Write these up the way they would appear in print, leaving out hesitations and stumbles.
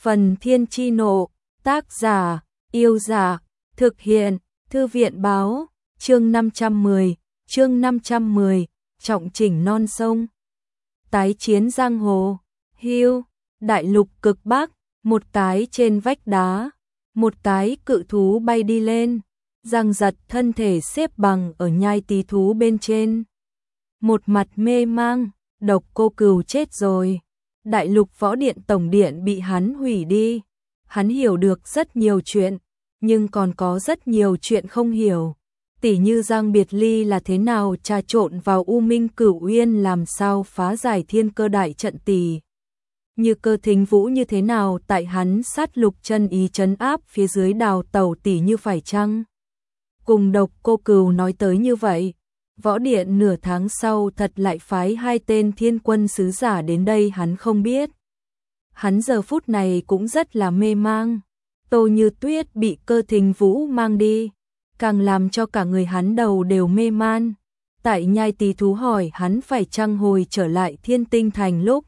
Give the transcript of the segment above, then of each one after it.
Phần Thiên Chi Nộ, tác giả, Yêu Dạ, thực hiện, Thư viện Báo, chương 510, trọng chỉnh non sông. Tái chiến giang hồ, Hưu, đại lục cực Bắc, một cái trên vách đá, một cái cự thú bay đi lên, Giang Giật thân thể xếp bằng ở nhai tí thú bên trên. Một mặt mê mang, Độc Cô Cừu chết rồi. Đại lục võ điện tổng điện bị hắn hủy đi. Hắn hiểu được rất nhiều chuyện, nhưng còn có rất nhiều chuyện không hiểu. Tỉ như Giang Biệt Ly là thế nào trà trộn vào U Minh Cửu Uyên, làm sao phá giải Thiên Cơ đại trận, tỷ như Cơ Thính Vũ như thế nào tại hắn sát lục chân ý trấn áp phía dưới đào tẩu, tỷ như phải chăng cùng Độc Cô Cừu nói tới như vậy. Võ điện nửa tháng sau thật lại phái 2 tên thiên quân sứ giả đến đây, hắn không biết. Hắn giờ phút này cũng rất là mê mang. Tô Như Tuyết bị Cơ Thính Vũ mang đi, càng làm cho cả người hắn đầu đều mê man. Tại nhai tí thú hỏi hắn phải chăng hồi trở lại Thiên Tinh Thành lúc,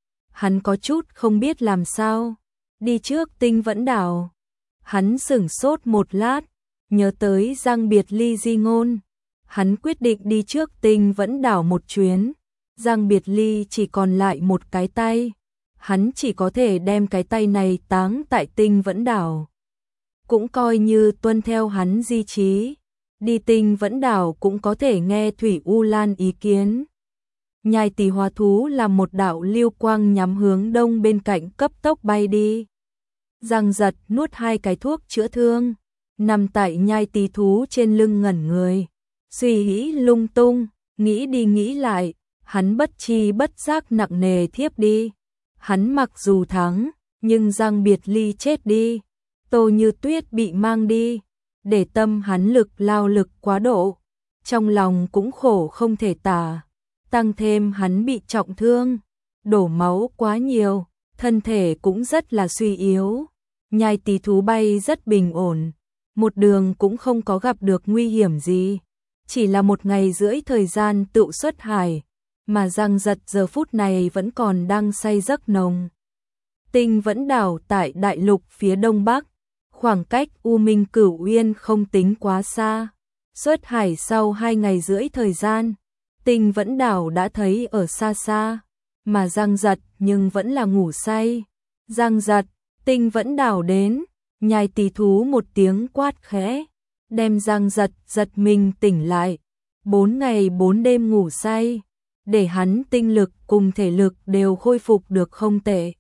hắn có chút không biết làm sao. Đi trước Tinh Vẫn Đảo. Hắn sửng sốt một lát, nhớ tới Giang Biệt Ly di ngôn. Hắn quyết định đi trước Tinh Vẫn Đảo một chuyến. Giang Biệt Ly chỉ còn lại một cái tay, hắn chỉ có thể đem cái tay này táng tại Tinh Vẫn Đảo. Cũng coi như tuân theo hắn di chí. Đi Tinh Vẫn Đảo cũng có thể nghe Thủy U Lan ý kiến. Nhai tí hóa thú là một đạo lưu quang nhắm hướng đông bên cạnh cấp tốc bay đi. Giang Giật nuốt 2 cái thuốc chữa thương, nằm tại nhai tí thú trên lưng ngẩn người. Suy nghĩ lung tung, nghĩ đi nghĩ lại, hắn bất chi bất giác nặng nề thiếp đi. Hắn mặc dù thắng, nhưng Giang Biệt Ly chết đi, Tô Như Tuyết bị mang đi, để tâm hắn lực lao lực quá độ, trong lòng cũng khổ không thể tả. Tăng thêm hắn bị trọng thương, đổ máu quá nhiều, thân thể cũng rất là suy yếu. Nhai tí thú bay rất bình ổn, một đường cũng không có gặp được nguy hiểm gì. Chỉ là 1 ngày rưỡi thời gian tựu xuất hải, mà Giang Giật giờ phút này vẫn còn đang say giấc nồng. Tinh Vẫn Đảo tại đại lục phía đông bắc, khoảng cách U Minh Cửu Uyên không tính quá xa. Xuất hải sau 2 ngày rưỡi thời gian, Tinh Vẫn Đảo đã thấy ở xa xa, mà Giang Giật nhưng vẫn là ngủ say. Giang Giật, Tinh Vẫn Đảo đến, nhai tí thú một tiếng quát khẽ, đem Giang Giật giật mình tỉnh lại. 4 ngày 4 đêm ngủ say, để hắn tinh lực cùng thể lực đều khôi phục được không tệ.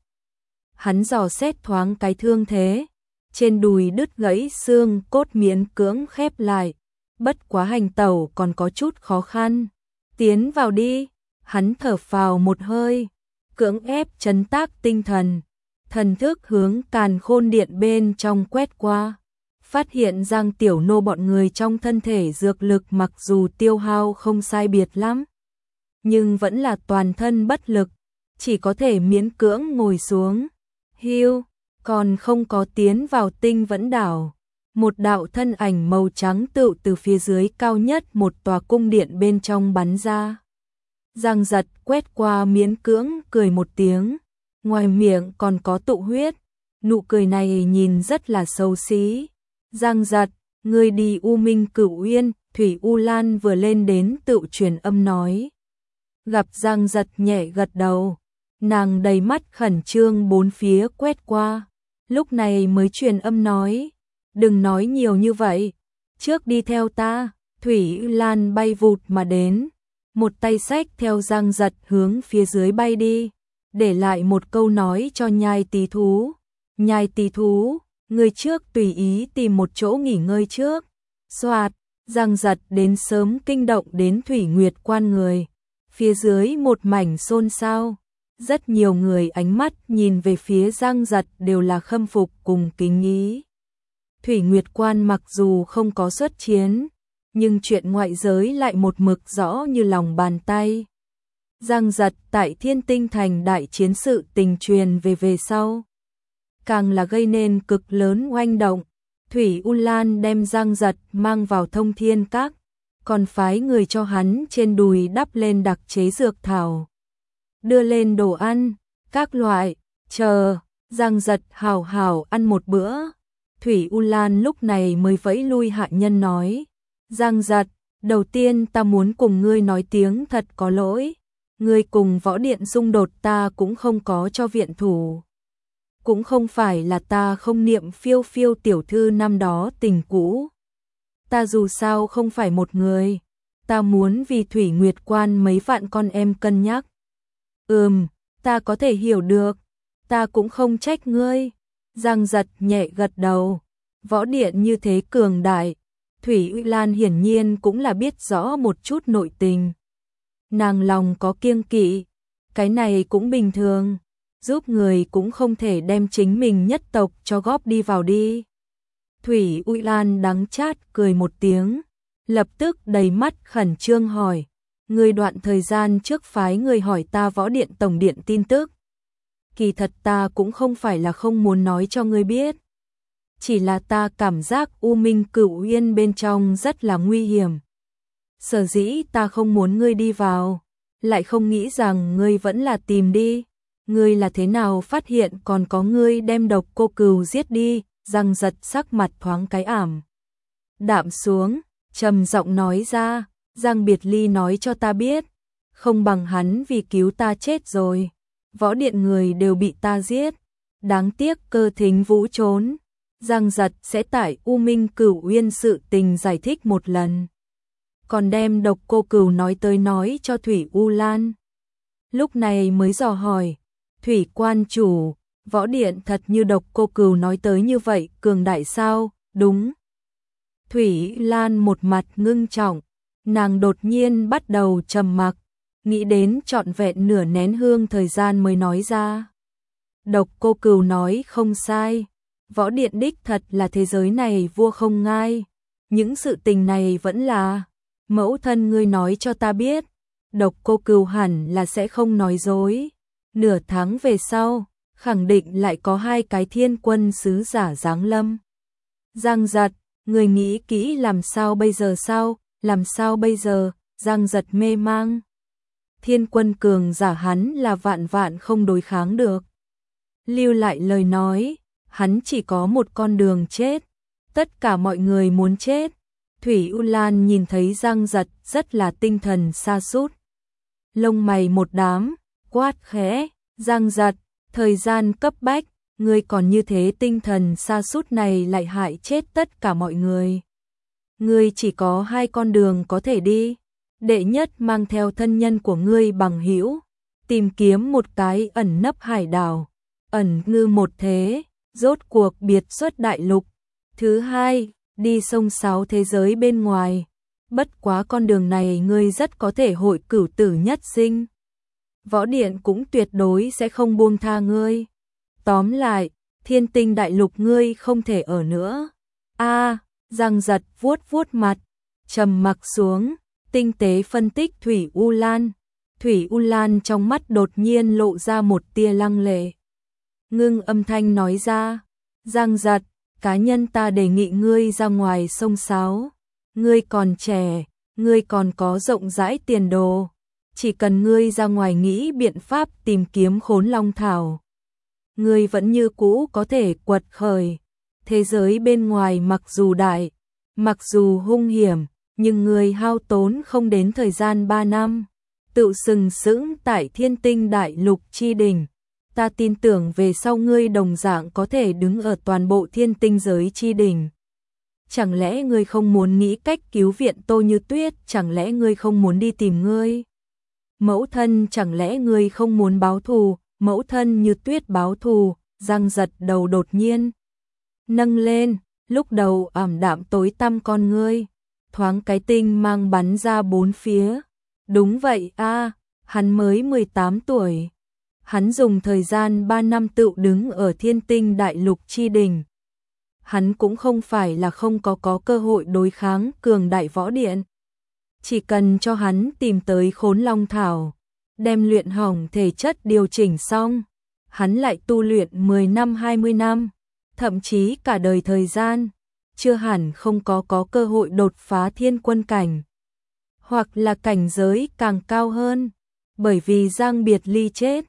Hắn dò xét thoáng cái thương thế, trên đùi đứt gãy xương cốt miễn cưỡng khép lại, bất quá hành tẩu còn có chút khó khăn. Tiến vào đi, hắn thở phào một hơi, cưỡng ép trấn tác tinh thần, thần thức hướng Càn Khôn Điện bên trong quét qua. Phát hiện Giang Tiểu Nô bọn người trong thân thể dược lực mặc dù tiêu hao không sai biệt lắm, nhưng vẫn là toàn thân bất lực, chỉ có thể miễn cưỡng ngồi xuống. Hưu, còn không có tiến vào Tinh Vẫn Đảo, một đạo thân ảnh màu trắng tựu từ phía dưới cao nhất một tòa cung điện bên trong bắn ra. Giang Giật quét qua miễn cưỡng cười một tiếng, ngoài miệng còn có tụ huyết, nụ cười này nhìn rất là xấu xí. Giang Giật, ngươi đi U Minh Cửu Uyên. Thủy U Lan vừa lên đến tựu truyền âm nói. Gặp Giang Giật nhẹ gật đầu, nàng đầy mắt khẩn trương bốn phía quét qua, lúc này mới truyền âm nói, đừng nói nhiều như vậy, trước đi theo ta. Thủy U Lan bay vụt mà đến, một tay xách theo Giang Giật hướng phía dưới bay đi, để lại một câu nói cho nhai tí thú. Nhai tí thú, người trước tùy ý tìm một chỗ nghỉ ngơi trước. Soạt, Giang Giật đến sớm kinh động đến Thủy Nguyệt Quan người. Phía dưới một mảnh xôn xao, rất nhiều người ánh mắt nhìn về phía Giang Giật đều là khâm phục cùng kính ý. Thủy Nguyệt Quan mặc dù không có xuất chiến, nhưng chuyện ngoại giới lại một mực rõ như lòng bàn tay. Giang Giật tại Thiên Tinh Thành đại chiến sự tình truyền về sau, càng là gây nên cực lớn oanh động. Thủy U Lan đem Giang Giật mang vào Thông Thiên Các, còn phái người cho hắn trên đùi đắp lên đặc chế dược thảo, đưa lên đồ ăn, các loại, chờ Giang Giật hào hào ăn một bữa. Thủy U Lan lúc này mới vẫy lui hạ nhân nói, Giang Giật, đầu tiên ta muốn cùng ngươi nói tiếng thật có lỗi, ngươi cùng võ điện xung đột ta cũng không có cho viện thủ. Cũng không phải là ta không niệm Phiêu Phiêu tiểu thư năm đó tình cũ. Ta dù sao không phải một người, ta muốn vì Thủy Nguyệt Quan mấy vạn con em cân nhắc. Ta có thể hiểu được, ta cũng không trách ngươi. Giang Giật nhẹ gật đầu, võ điện như thế cường đại, Thủy Uy Lan hiển nhiên cũng là biết rõ một chút nội tình. Nàng lòng có kiêng kỵ, cái này cũng bình thường, giúp người cũng không thể đem chính mình nhất tộc cho góp đi vào đi. Thủy Uy Lan đắng chát cười một tiếng, lập tức đầy mắt khẩn trương hỏi, người đoạn thời gian trước phái người hỏi ta võ điện tổng điện tin tức. Kỳ thật ta cũng không phải là không muốn nói cho ngươi biết. Chỉ là ta cảm giác U Minh Cửu Uyên bên trong rất là nguy hiểm. Sở dĩ ta không muốn ngươi đi vào, lại không nghĩ rằng ngươi vẫn là tìm đi. Ngươi là thế nào phát hiện còn có ngươi đem Độc Cô Cừu giết đi? Giang Giật sắc mặt thoáng cái ảm đạm xuống, trầm giọng nói ra, Giang Biệt Ly nói cho ta biết, không bằng hắn vì cứu ta chết rồi. Võ điện người đều bị ta giết, đáng tiếc Cơ Thính Vũ trốn. Giang Giật sẽ tải U Minh Cửu Uyên sự tình giải thích một lần, còn đem Độc Cô Cừu nói tới nói cho Thủy U Lan. Lúc này mới dò hỏi, Thủy quan chủ, võ điện thật như Độc Cô Cừu nói tới như vậy cường đại sao? Đúng. Thủy Lan một mặt ngưng trọng, nàng đột nhiên bắt đầu trầm mặc, nghĩ đến trọn vẹn nửa nén hương thời gian mới nói ra. Độc Cô Cừu nói không sai, võ điện đích thật là thế giới này vua không ngai, những sự tình này vẫn là mẫu thân ngươi nói cho ta biết, Độc Cô Cừu hẳn là sẽ không nói dối. Nửa tháng về sau, khẳng định lại có 2 cái thiên quân sứ giả giáng lâm. Giang Giật, người nghĩ kỹ làm sao bây giờ sao? Làm sao bây giờ? Giang Giật mê mang. Thiên quân cường giả hắn là vạn vạn không đối kháng được. Lưu lại lời nói, hắn chỉ có một con đường chết. Tất cả mọi người muốn chết. Thủy U Lan nhìn thấy Giang Giật rất là tinh thần sa sút. Lông mày một đám, quát khẽ, Giang Giật, thời gian cấp bách, ngươi còn như thế tinh thần sa sút này lại hại chết tất cả mọi người. Ngươi chỉ có 2 con đường có thể đi. Đệ nhất mang theo thân nhân của ngươi bằng hữu, tìm kiếm một cái ẩn nấp hải đảo, ẩn ngư một thế, rốt cuộc biệt xuất đại lục. Thứ hai, đi sông sáo thế giới bên ngoài. Bất quá con đường này ngươi rất có thể hội cửu tử nhất sinh. Võ điện cũng tuyệt đối sẽ không buông tha ngươi. Tóm lại, Thiên Tinh đại lục ngươi không thể ở nữa. Giang Giật vuốt vuốt mặt, trầm mặc xuống, tinh tế phân tích Thủy U Lan. Thủy U Lan trong mắt đột nhiên lộ ra một tia lăng lệ. Ngưng âm thanh nói ra, Giang Giật, cá nhân ta đề nghị ngươi ra ngoài sông sáo. Ngươi còn trẻ, ngươi còn có rộng rãi tiền đồ. Chỉ cần ngươi ra ngoài nghĩ biện pháp tìm kiếm Khốn Long Thảo, ngươi vẫn như cũ có thể quật khởi. Thế giới bên ngoài mặc dù đại, mặc dù hung hiểm, nhưng ngươi hao tốn không đến thời gian 3 năm, tự sừng sững tại Thiên Tinh đại lục chi đỉnh. Ta tin tưởng về sau ngươi đồng dạng có thể đứng ở toàn bộ Thiên Tinh giới chi đỉnh. Chẳng lẽ ngươi không muốn nghĩ cách cứu viện Tô Như Tuyết? Chẳng lẽ ngươi không muốn đi tìm ngươi mẫu thân? Chẳng lẽ ngươi không muốn báo thù mẫu thân Như Tuyết? Báo thù? Giang Giật đầu đột nhiên nâng lên, lúc đầu ảm đạm tối tăm con ngươi thoáng cái tinh mang bắn ra bốn phía. Đúng vậy hắn mới 18 tuổi. Hắn dùng thời gian 3 năm tự đứng ở Thiên Tinh đại lục chi đỉnh. Hắn cũng không phải là không có cơ hội đối kháng cường đại võ điện. Chỉ cần cho hắn tìm tới Khốn Long Thảo, đem luyện hỏng thể chất điều chỉnh xong, hắn lại tu luyện 10 năm 20 năm, thậm chí cả đời thời gian, chưa hẳn không có cơ hội đột phá thiên quân cảnh, hoặc là cảnh giới càng cao hơn. Bởi vì Giang Biệt Ly chết,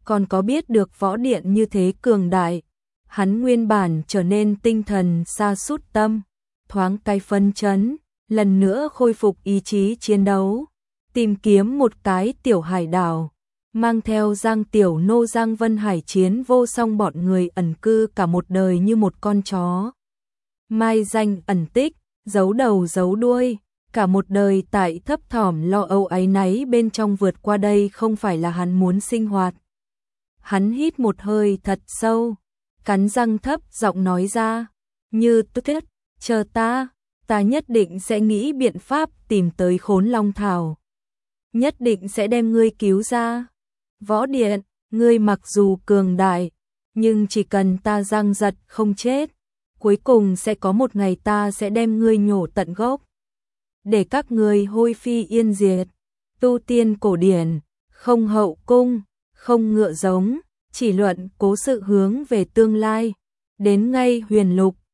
còn có biết được võ điện như thế cường đại. Hắn nguyên bản trở nên tinh thần sa sút tâm, thoáng cái phân chấn, lần nữa khôi phục ý chí chiến đấu, tìm kiếm một cái tiểu hải đảo, mang theo Giang Tiểu Nô Giang Vân Hải chiến vô song bọn người ẩn cư cả một đời như một con chó. Mai danh ẩn tích, giấu đầu giấu đuôi, cả một đời tại thấp thỏm lo âu áy náy bên trong vượt qua đây không phải là hắn muốn sinh hoạt. Hắn hít một hơi thật sâu, cắn răng thấp giọng nói ra, Như Tuyết, chờ ta nhất định sẽ nghĩ biện pháp tìm tới Khốn Long Thảo. Nhất định sẽ đem ngươi cứu ra. Võ Điện, ngươi mặc dù cường đại, nhưng chỉ cần ta răng giật không chết, cuối cùng sẽ có một ngày ta sẽ đem ngươi nhổ tận gốc. Để các ngươi hôi phi yên diệt. Tu tiên cổ điển, không hậu cung, không ngựa giống, chỉ luận cố sự hướng về tương lai. Đến ngay huyền lục,